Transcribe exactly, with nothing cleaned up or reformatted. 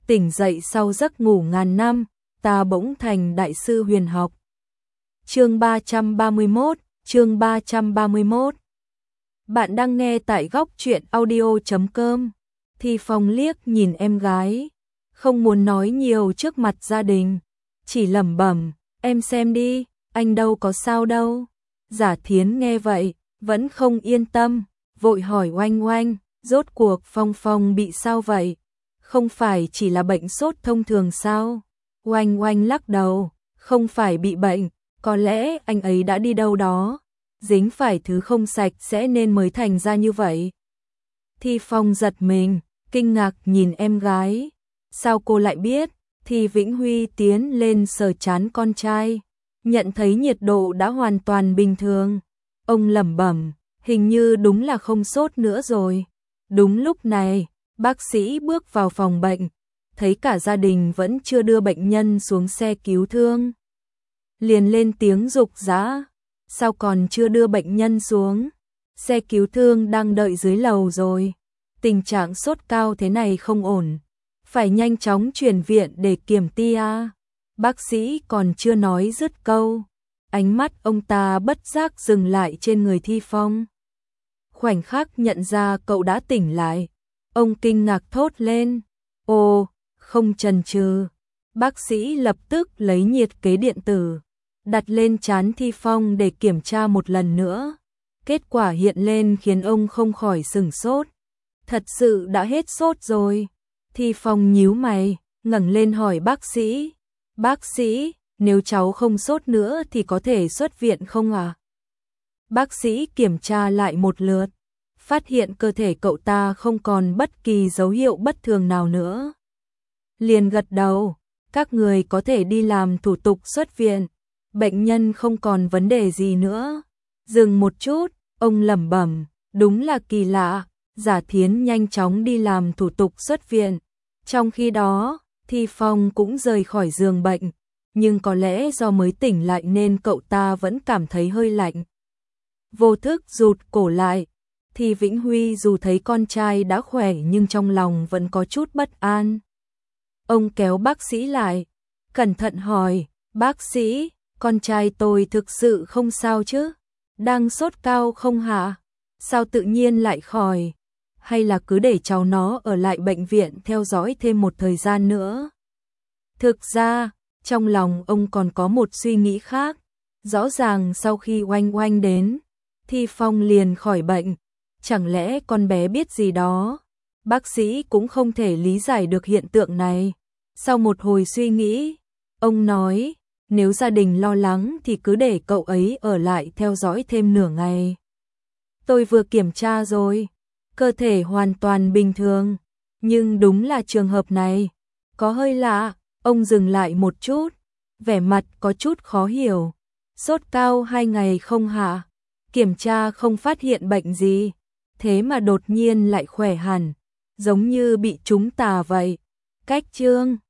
tỉnh dậy sau giấc ngủ ngàn năm, ta bỗng thành đại sư huyền học. Chương ba trăm ba mươi mốt, chương ba trăm ba mươi mốt. Bạn đang nghe tại góc truyện audio chấm com. Thi Phong liếc nhìn em gái, không muốn nói nhiều trước mặt gia đình, chỉ lẩm bẩm, em xem đi, anh đâu có sao đâu. Giả Thiến nghe vậy, vẫn không yên tâm, vội hỏi Oanh Oanh, rốt cuộc Phong Phong bị sao vậy? Không phải chỉ là bệnh sốt thông thường sao? Oanh Oanh lắc đầu, không phải bị bệnh, có lẽ anh ấy đã đi đâu đó, dính phải thứ không sạch sẽ nên mới thành ra như vậy. Thi Phong giật mình, kinh ngạc nhìn em gái. Sao cô lại biết? Thì Vĩnh Huy tiến lên sờ trán con trai, nhận thấy nhiệt độ đã hoàn toàn bình thường. Ông lẩm bẩm, hình như đúng là không sốt nữa rồi. Đúng lúc này, bác sĩ bước vào phòng bệnh, thấy cả gia đình vẫn chưa đưa bệnh nhân xuống xe cứu thương. Liền lên tiếng giục giã, sao còn chưa đưa bệnh nhân xuống? Xe cứu thương đang đợi dưới lầu rồi. Tình trạng sốt cao thế này không ổn, phải nhanh chóng chuyển viện để kiểm tia. Bác sĩ còn chưa nói dứt câu, ánh mắt ông ta bất giác dừng lại trên người Thi Phong. Khoảnh khắc nhận ra cậu đã tỉnh lại, ông kinh ngạc thốt lên, ồ, không chần chừ. Bác sĩ lập tức lấy nhiệt kế điện tử, đặt lên trán Thi Phong để kiểm tra một lần nữa. Kết quả hiện lên khiến ông không khỏi sửng sốt. Thật sự đã hết sốt rồi. Thi Phong nhíu mày, ngẩng lên hỏi bác sĩ, bác sĩ, nếu cháu không sốt nữa thì có thể xuất viện không à? Bác sĩ kiểm tra lại một lượt, phát hiện cơ thể cậu ta không còn bất kỳ dấu hiệu bất thường nào nữa. Liền gật đầu, các người có thể đi làm thủ tục xuất viện, bệnh nhân không còn vấn đề gì nữa. Dừng một chút, ông lẩm bẩm, đúng là kỳ lạ. Giả Thiến nhanh chóng đi làm thủ tục xuất viện. Trong khi đó, Thi Phong cũng rời khỏi giường bệnh, nhưng có lẽ do mới tỉnh lại nên cậu ta vẫn cảm thấy hơi lạnh. Vô thức rụt cổ lại, thì Vĩnh Huy dù thấy con trai đã khỏe nhưng trong lòng vẫn có chút bất an. Ông kéo bác sĩ lại, cẩn thận hỏi, bác sĩ, con trai tôi thực sự không sao chứ? Đang sốt cao không hả? Sao tự nhiên lại khỏi? Hay là cứ để cháu nó ở lại bệnh viện theo dõi thêm một thời gian nữa? Thực ra, trong lòng ông còn có một suy nghĩ khác. Rõ ràng sau khi Oanh Oanh đến, Thi Phong liền khỏi bệnh. Chẳng lẽ con bé biết gì đó? Bác sĩ cũng không thể lý giải được hiện tượng này. Sau một hồi suy nghĩ, ông nói, nếu gia đình lo lắng thì cứ để cậu ấy ở lại theo dõi thêm nửa ngày. Tôi vừa kiểm tra rồi, cơ thể hoàn toàn bình thường, nhưng đúng là trường hợp này có hơi lạ. Ông dừng lại một chút, vẻ mặt có chút khó hiểu. Sốt cao hai ngày không hả? Kiểm tra không phát hiện bệnh gì, thế mà đột nhiên lại khỏe hẳn, giống như bị trúng tà vậy. Cách chương